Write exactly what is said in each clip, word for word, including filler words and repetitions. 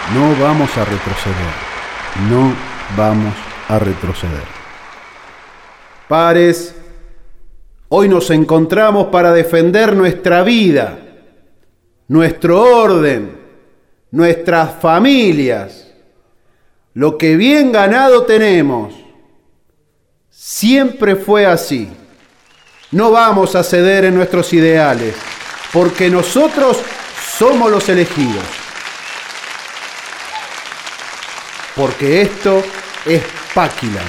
No vamos a retroceder. No vamos a retroceder. Pares, hoy nos encontramos para defender nuestra vida, nuestro orden, nuestras familias, lo que bien ganado tenemos. Siempre fue así. No vamos a ceder en nuestros ideales, porque nosotros somos los elegidos. Porque esto es Pakilan.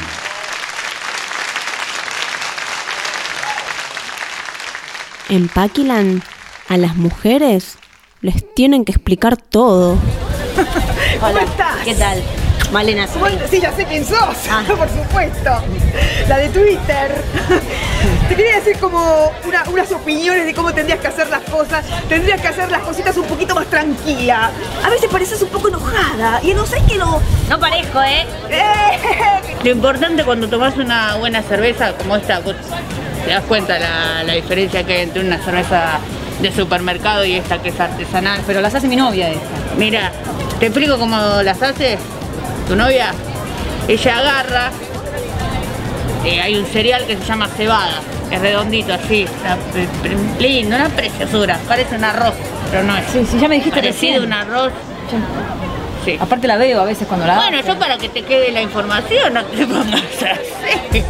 En Pakilan, a las mujeres les tienen que explicar todo. ¿Cómo estás? ¿Qué tal? Malena, soy. Sí, ya sé quién sos, ah. por supuesto. La de Twitter. Te quería decir como una, unas opiniones de cómo tendrías que hacer las cosas. Tendrías que hacer las cositas un poquito más tranquila. A veces pareces un poco enojada. Y no sé qué lo... No parezco, ¿eh? ¡Eh! Lo importante cuando tomás una buena cerveza como esta, vos te das cuenta la, la diferencia que hay entre una cerveza de supermercado y esta que es artesanal. Pero las hace mi novia esta. Mira, te explico cómo las hace tu novia. Ella agarra, eh, hay un cereal que se llama cebada, es redondito así, una, lindo, una preciosura, parece un arroz, pero no es. Sí, sí, ya me dijiste parecido recién. un arroz. Sí. Aparte la veo a veces cuando la Bueno, hace. yo para que te quede la información no te pongas así.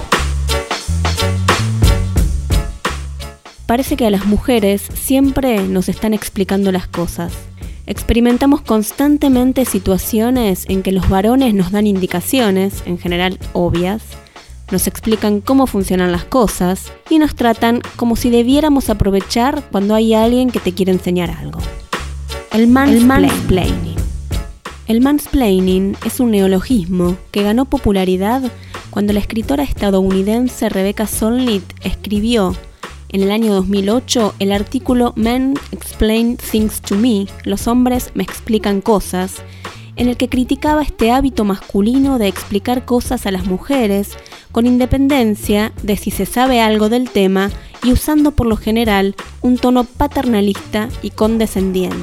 Parece que a las mujeres siempre nos están explicando las cosas. Experimentamos constantemente situaciones en que los varones nos dan indicaciones, en general obvias, nos explican cómo funcionan las cosas y nos tratan como si debiéramos aprovechar cuando hay alguien que te quiere enseñar algo. El mansplaining. El mansplaining es un neologismo que ganó popularidad cuando la escritora estadounidense Rebecca Solnit escribió en el año dos mil ocho el artículo Men Explain Things to Me, los hombres me explican cosas, en el que criticaba este hábito masculino de explicar cosas a las mujeres con independencia de si se sabe algo del tema y usando por lo general un tono paternalista y condescendiente.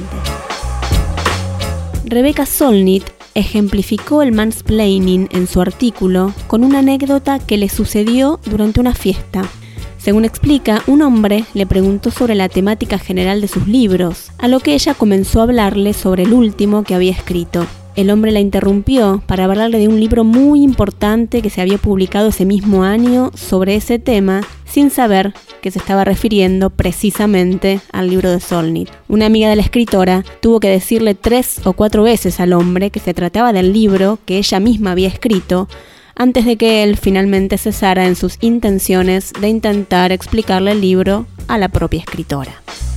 Rebecca Solnit ejemplificó el mansplaining en su artículo con una anécdota que le sucedió durante una fiesta. Según explica, un hombre le preguntó sobre la temática general de sus libros, a lo que ella comenzó a hablarle sobre el último que había escrito. El hombre la interrumpió para hablarle de un libro muy importante que se había publicado ese mismo año sobre ese tema, sin saber que se estaba refiriendo precisamente al libro de Solnit. Una amiga de la escritora tuvo que decirle tres o cuatro veces al hombre que se trataba del libro que ella misma había escrito, antes de que él finalmente cesara en sus intenciones de intentar explicarle el libro a la propia escritora.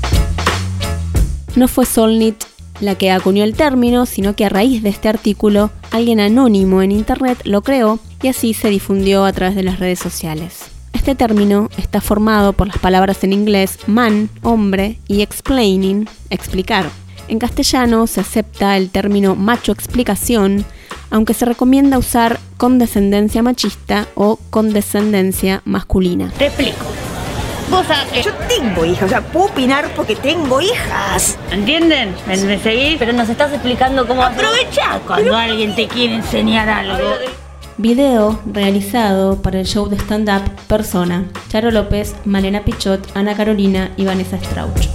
No fue Solnit la que acuñó el término, sino que a raíz de este artículo, alguien anónimo en internet lo creó y así se difundió a través de las redes sociales. Este término está formado por las palabras en inglés man, hombre, y explaining, explicar. En castellano se acepta el término macho explicación, aunque se recomienda usar condescendencia machista o condescendencia masculina. Te explico. Vos a, eh, Yo tengo hijas, o sea, puedo opinar porque tengo hijas. ¿entienden? ¿Me, me seguís? Pero nos estás explicando cómo... Aprovechá cuando Pero... alguien te quiere enseñar algo. Video realizado para el show de stand-up Persona. Charo López, Malena Pichot, Ana Carolina y Vanessa Strauch.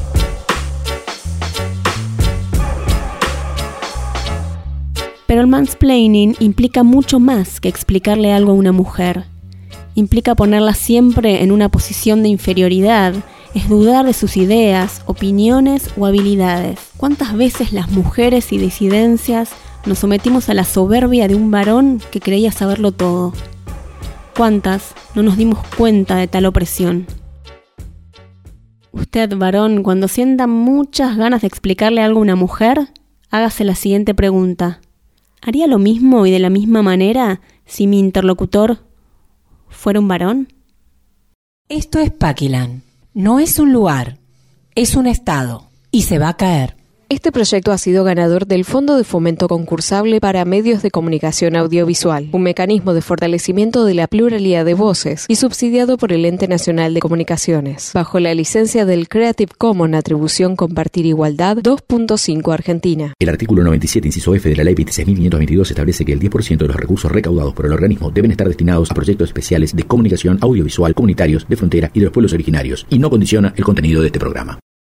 Pero el mansplaining implica mucho más que explicarle algo a una mujer. Implica ponerla siempre en una posición de inferioridad, es dudar de sus ideas, opiniones o habilidades. ¿Cuántas veces las mujeres y disidencias nos sometimos a la soberbia de un varón que creía saberlo todo? ¿Cuántas no nos dimos cuenta de tal opresión? Usted, varón, cuando sienta muchas ganas de explicarle algo a una mujer, hágase la siguiente pregunta. ¿Haría lo mismo y de la misma manera si mi interlocutor fuera un varón? Esto es Pakilan. No es un lugar, es un estado y se va a caer. Este proyecto ha sido ganador del Fondo de Fomento Concursable para Medios de Comunicación Audiovisual, un mecanismo de fortalecimiento de la pluralidad de voces y subsidiado por el Ente Nacional de Comunicaciones, bajo la licencia del Creative Commons Atribución Compartir Igualdad dos punto cinco Argentina. El artículo noventa y siete, inciso F de la Ley veintiséis mil quinientos veintidós establece que el diez por ciento de los recursos recaudados por el organismo deben estar destinados a proyectos especiales de comunicación audiovisual comunitarios de frontera y de los pueblos originarios, y no condiciona el contenido de este programa.